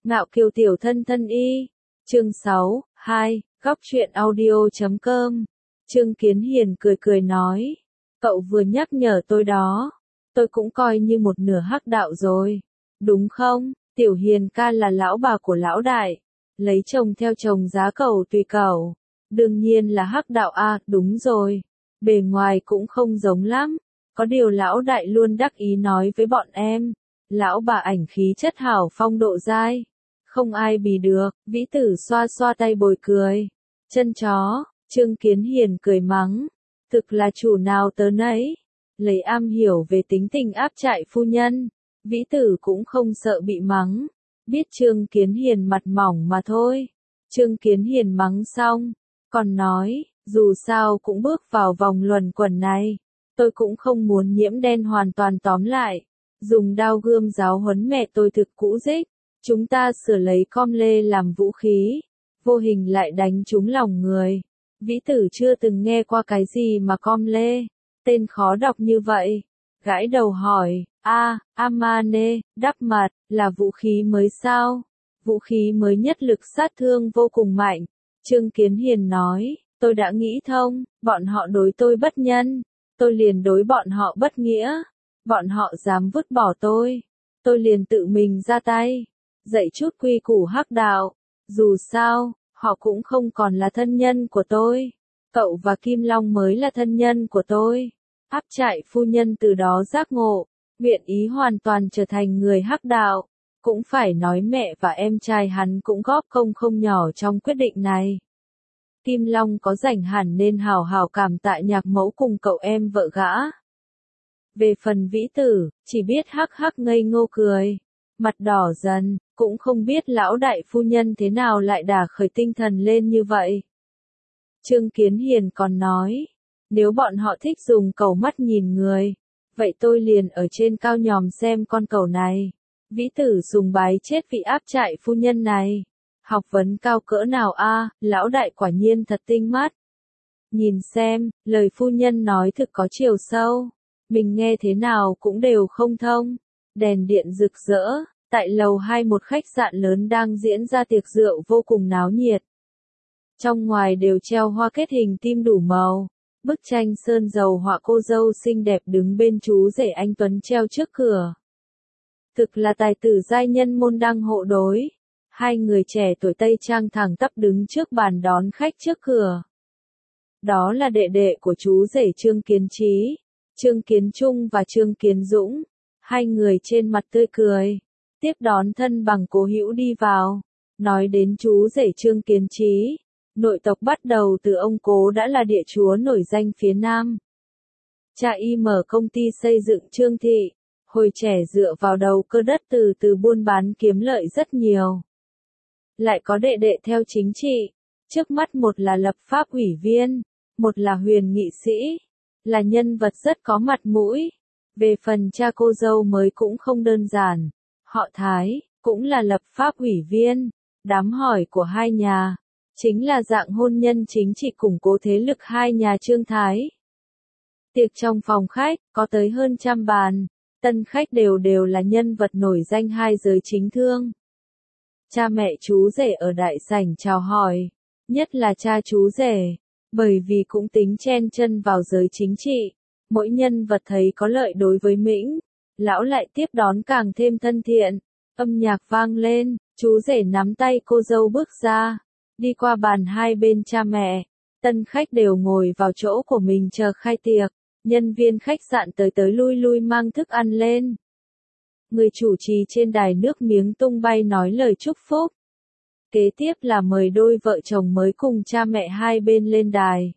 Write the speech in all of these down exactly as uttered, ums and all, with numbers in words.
Ngạo kiều tiểu thân thân y. Chương sáu, hai, góc truyện audio chấm com. Trương Kiến Hiền cười cười nói. Cậu vừa nhắc nhở tôi đó. Tôi cũng coi như một nửa hắc đạo rồi. Đúng không? Tiểu Hiền ca là lão bà của lão đại. Lấy chồng theo chồng giá cầu tùy cậu. Đương nhiên là hắc đạo a, đúng rồi. Bề ngoài cũng không giống lắm. Có điều lão đại luôn đắc ý nói với bọn em. Lão bà ảnh khí chất hảo phong độ dai. Không ai bì được, Vĩ Tử xoa xoa tay bồi cười. Chân chó, Trương Kiến Hiền cười mắng. Thực là chủ nào tớ nấy. Lấy am hiểu về tính tình áp trại phu nhân. Vĩ Tử cũng không sợ bị mắng. Biết Trương Kiến Hiền mặt mỏng mà thôi. Trương Kiến Hiền mắng xong. Còn nói, dù sao cũng bước vào vòng luẩn quẩn này. Tôi cũng không muốn nhiễm đen hoàn toàn tóm lại. Dùng đao gươm giáo huấn mẹ tôi thực cũ dích. Chúng ta sửa lấy com lê làm vũ khí. Vô hình lại đánh trúng lòng người. Vĩ Tử chưa từng nghe qua cái gì mà com lê. Tên khó đọc như vậy. Gãi đầu hỏi, a, Amane, đắp mặt, là vũ khí mới sao? Vũ khí mới nhất lực sát thương vô cùng mạnh. Trương Kiến Hiền nói, tôi đã nghĩ thông, bọn họ đối tôi bất nhân. Tôi liền đối bọn họ bất nghĩa. Bọn họ dám vứt bỏ tôi. Tôi liền tự mình ra tay. Dạy chút quy củ hắc đạo. Dù sao, họ cũng không còn là thân nhân của tôi. Cậu và Kim Long mới là thân nhân của tôi. Áp trại phu nhân từ đó giác ngộ. Nguyện ý hoàn toàn trở thành người hắc đạo. Cũng phải nói mẹ và em trai hắn cũng góp công không nhỏ trong quyết định này. Kim Long có rảnh hẳn nên hào hào cảm tạ nhạc mẫu cùng cậu em vợ gã. Về phần Vĩ Tử, chỉ biết hắc hắc ngây ngô cười. Mặt đỏ dần, cũng không biết lão đại phu nhân thế nào lại đả khởi tinh thần lên như vậy. Trương Kiến Hiền còn nói, nếu bọn họ thích dùng cầu mắt nhìn người, vậy tôi liền ở trên cao nhòm xem con cầu này. Vĩ Tử sùng bái chết vị áp trại phu nhân này. Học vấn cao cỡ nào a, lão đại quả nhiên thật tinh mắt. Nhìn xem, lời phu nhân nói thực có chiều sâu. Mình nghe thế nào cũng đều không thông. Đèn điện rực rỡ, tại lầu hai một khách sạn lớn đang diễn ra tiệc rượu vô cùng náo nhiệt. Trong ngoài đều treo hoa kết hình tim đủ màu. Bức tranh sơn dầu họa cô dâu xinh đẹp đứng bên chú rể anh Tuấn treo trước cửa. Thực là tài tử giai nhân môn đăng hộ đối. Hai người trẻ tuổi Tây Trang thẳng tắp đứng trước bàn đón khách trước cửa. Đó là đệ đệ của chú rể Trương Kiến Chí, Trương Kiến Trung và Trương Kiến Dũng. Hai người trên mặt tươi cười. Tiếp đón thân bằng cố hữu đi vào. Nói đến chú rể Trương Kiến Chí. Nội tộc bắt đầu từ ông cố đã là địa chúa nổi danh phía Nam. Cha y mở công ty xây dựng Trương Thị. Hồi trẻ dựa vào đầu cơ đất từ từ buôn bán kiếm lợi rất nhiều. Lại có đệ đệ theo chính trị. Trước mắt một là lập pháp ủy viên. Một là huyền nghị sĩ. Là nhân vật rất có mặt mũi. Về phần cha cô dâu mới cũng không đơn giản. Họ Thái, cũng là lập pháp ủy viên. Đám hỏi của hai nhà. Chính là dạng hôn nhân chính trị củng cố thế lực hai nhà Trương Thái. Tiệc trong phòng khách, có tới hơn trăm bàn. Tân khách đều đều là nhân vật nổi danh hai giới chính thương. Cha mẹ chú rể ở đại sảnh chào hỏi. Nhất là cha chú rể. Bởi vì cũng tính chen chân vào giới chính trị. Mỗi nhân vật thấy có lợi đối với Mĩnh. Lão lại tiếp đón càng thêm thân thiện. Âm nhạc vang lên. Chú rể nắm tay cô dâu bước ra. Đi qua bàn hai bên cha mẹ. Tân khách đều ngồi vào chỗ của mình chờ khai tiệc. Nhân viên khách sạn tới tới lui lui mang thức ăn lên. Người chủ trì trên đài nước miếng tung bay nói lời chúc phúc. Kế tiếp là mời đôi vợ chồng mới cùng cha mẹ hai bên lên đài.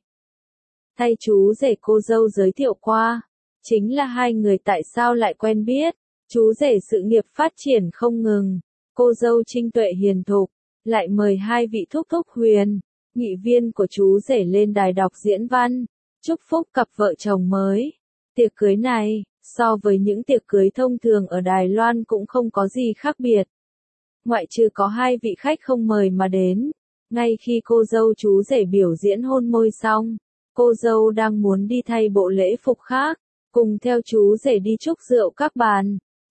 Thay chú rể cô dâu giới thiệu qua. Chính là hai người tại sao lại quen biết. Chú rể sự nghiệp phát triển không ngừng. Cô dâu trinh tuệ hiền thục. Lại mời hai vị thúc thúc huyền. Nghị viên của chú rể lên đài đọc diễn văn. Chúc phúc cặp vợ chồng mới. Tiệc cưới này, so với những tiệc cưới thông thường ở Đài Loan cũng không có gì khác biệt. Ngoại trừ có hai vị khách không mời mà đến. Ngay khi cô dâu chú rể biểu diễn hôn môi xong, cô dâu đang muốn đi thay bộ lễ phục khác, cùng theo chú rể đi chúc rượu các bàn,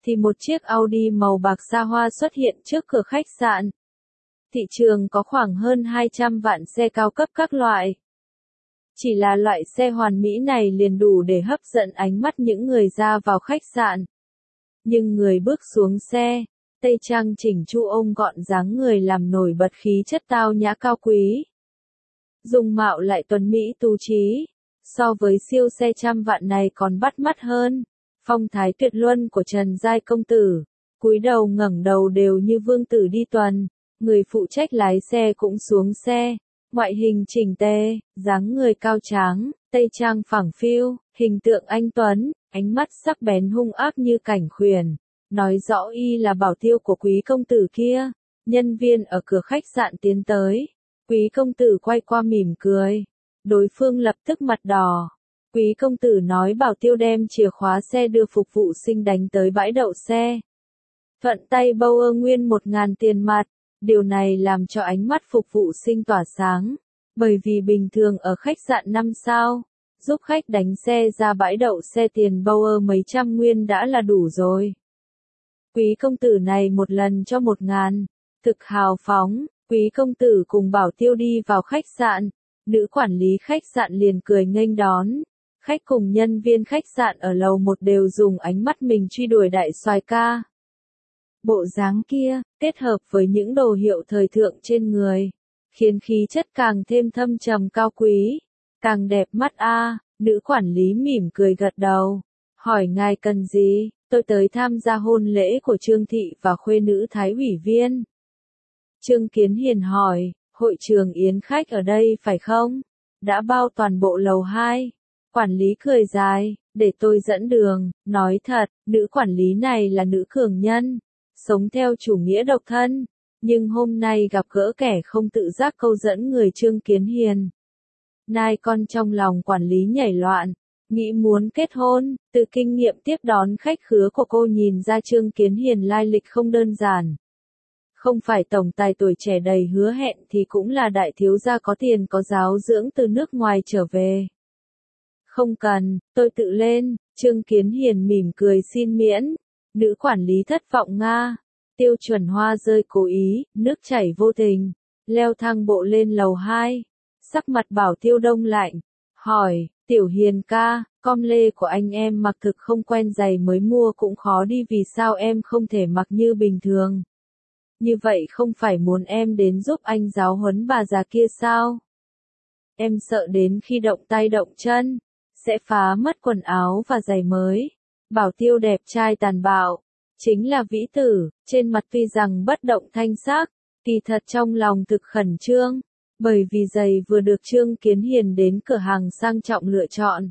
thì một chiếc Audi màu bạc xa hoa xuất hiện trước cửa khách sạn. Thị trường có khoảng hơn hai trăm vạn xe cao cấp các loại. Chỉ là loại xe hoàn mỹ này liền đủ để hấp dẫn ánh mắt những người ra vào khách sạn. Nhưng người bước xuống xe, tây trang chỉnh chu ôm gọn dáng người làm nổi bật khí chất tao nhã cao quý. Dung mạo lại tuấn mỹ tú trí, so với siêu xe trăm vạn này còn bắt mắt hơn. Phong thái tuyệt luân của Trần giai công tử, cúi đầu ngẩng đầu đều như vương tử đi tuần. Người phụ trách lái xe cũng xuống xe, ngoại hình chỉnh tề, dáng người cao tráng, tây trang phẳng phiu, hình tượng anh tuấn, ánh mắt sắc bén hung ác như cảnh khuyển, nói rõ y là bảo tiêu của quý công tử kia. Nhân viên ở cửa khách sạn tiến tới, quý công tử quay qua mỉm cười, đối phương lập tức mặt đỏ. Quý công tử nói bảo tiêu đem chìa khóa xe đưa phục vụ sinh đánh tới bãi đậu xe. Thuận tay bâu ơ nguyên một ngàn tiền mặt. Điều này làm cho ánh mắt phục vụ sinh tỏa sáng, bởi vì bình thường ở khách sạn năm sao, giúp khách đánh xe ra bãi đậu xe tiền bâu ơ mấy trăm nguyên đã là đủ rồi. Quý công tử này một lần cho một ngàn, thực hào phóng. Quý công tử cùng bảo tiêu đi vào khách sạn, nữ quản lý khách sạn liền cười nghênh đón. Khách cùng nhân viên khách sạn ở lầu một đều dùng ánh mắt mình truy đuổi đại soái ca. Bộ dáng kia, kết hợp với những đồ hiệu thời thượng trên người, khiến khí chất càng thêm thâm trầm cao quý, càng đẹp mắt a. Nữ quản lý mỉm cười gật đầu, hỏi ngài cần gì? Tôi tới tham gia hôn lễ của Trương Thị và khuê nữ Thái ủy viên. Trương Kiến Hiền hỏi, hội trường yến khách ở đây phải không? Đã bao toàn bộ lầu hai. Quản lý cười dài, để tôi dẫn đường. Nói thật, nữ quản lý này là nữ cường nhân, sống theo chủ nghĩa độc thân, nhưng hôm nay gặp gỡ kẻ không tự giác câu dẫn người Trương Kiến Hiền. Nai con trong lòng quản lý nhảy loạn, nghĩ muốn kết hôn. Từ kinh nghiệm tiếp đón khách khứa của cô nhìn ra Trương Kiến Hiền lai lịch không đơn giản. Không phải tổng tài tuổi trẻ đầy hứa hẹn thì cũng là đại thiếu gia có tiền có giáo dưỡng từ nước ngoài trở về. Không cần, tôi tự lên. Trương Kiến Hiền mỉm cười xin miễn. Nữ quản lý thất vọng nga. Tiêu Chuẩn Hoa rơi cố ý, nước chảy vô tình. Leo thang bộ lên lầu hai. Sắc mặt Bảo Tiêu đông lạnh. Hỏi, Tiểu Hiền ca, com lê của anh em mặc thực không quen, giày mới mua cũng khó đi, vì sao em không thể mặc như bình thường? Như vậy không phải muốn em đến giúp anh giáo huấn bà già kia sao? Em sợ đến khi động tay động chân, sẽ phá mất quần áo và giày mới. Bảo Tiêu đẹp trai tàn bạo, chính là vĩ tử, trên mặt tuy rằng bất động thanh sắc, kỳ thật trong lòng thực khẩn trương, bởi vì giày vừa được Trương Kiến Hiền đến cửa hàng sang trọng lựa chọn.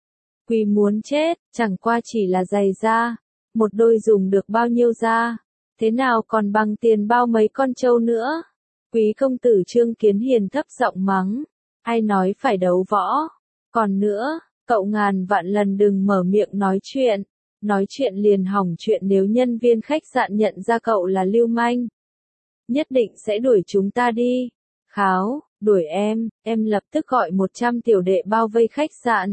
Quý muốn chết, chẳng qua chỉ là giày da, một đôi dùng được bao nhiêu da, thế nào còn bằng tiền bao mấy con trâu nữa. Quý công tử Trương Kiến Hiền thấp giọng mắng, ai nói phải đấu võ, còn nữa, cậu ngàn vạn lần đừng mở miệng nói chuyện, nói chuyện liền hỏng chuyện, nếu nhân viên khách sạn nhận ra cậu là lưu manh, nhất định sẽ đuổi chúng ta đi. Kháo, đuổi em, em lập tức gọi một trăm tiểu đệ bao vây khách sạn.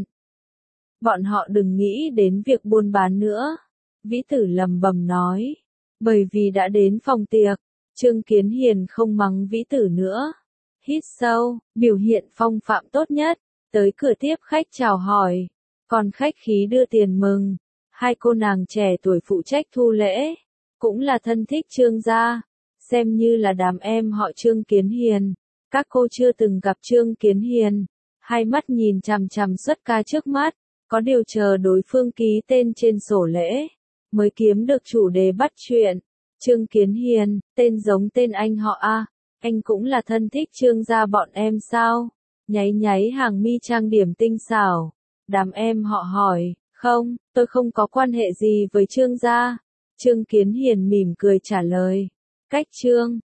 Bọn họ đừng nghĩ đến việc buôn bán nữa. Vĩ tử lầm bầm nói. Bởi vì đã đến phòng tiệc, Trương Kiến Hiền không mắng vĩ tử nữa. Hít sâu, biểu hiện phong phạm tốt nhất, tới cửa tiếp khách chào hỏi, còn khách khí đưa tiền mừng. Hai cô nàng trẻ tuổi phụ trách thu lễ, cũng là thân thích Trương gia, xem như là đám em họ Trương Kiến Hiền. Các cô chưa từng gặp Trương Kiến Hiền, hai mắt nhìn chằm chằm xuất ca trước mắt, có điều chờ đối phương ký tên trên sổ lễ, mới kiếm được chủ đề bắt chuyện. Trương Kiến Hiền, tên giống tên anh họ a, anh cũng là thân thích Trương gia bọn em sao? Nháy nháy hàng mi trang điểm tinh xảo, đám em họ hỏi, không, tôi không có quan hệ gì với Trương gia. Trương Kiến Hiền mỉm cười trả lời, cách Trương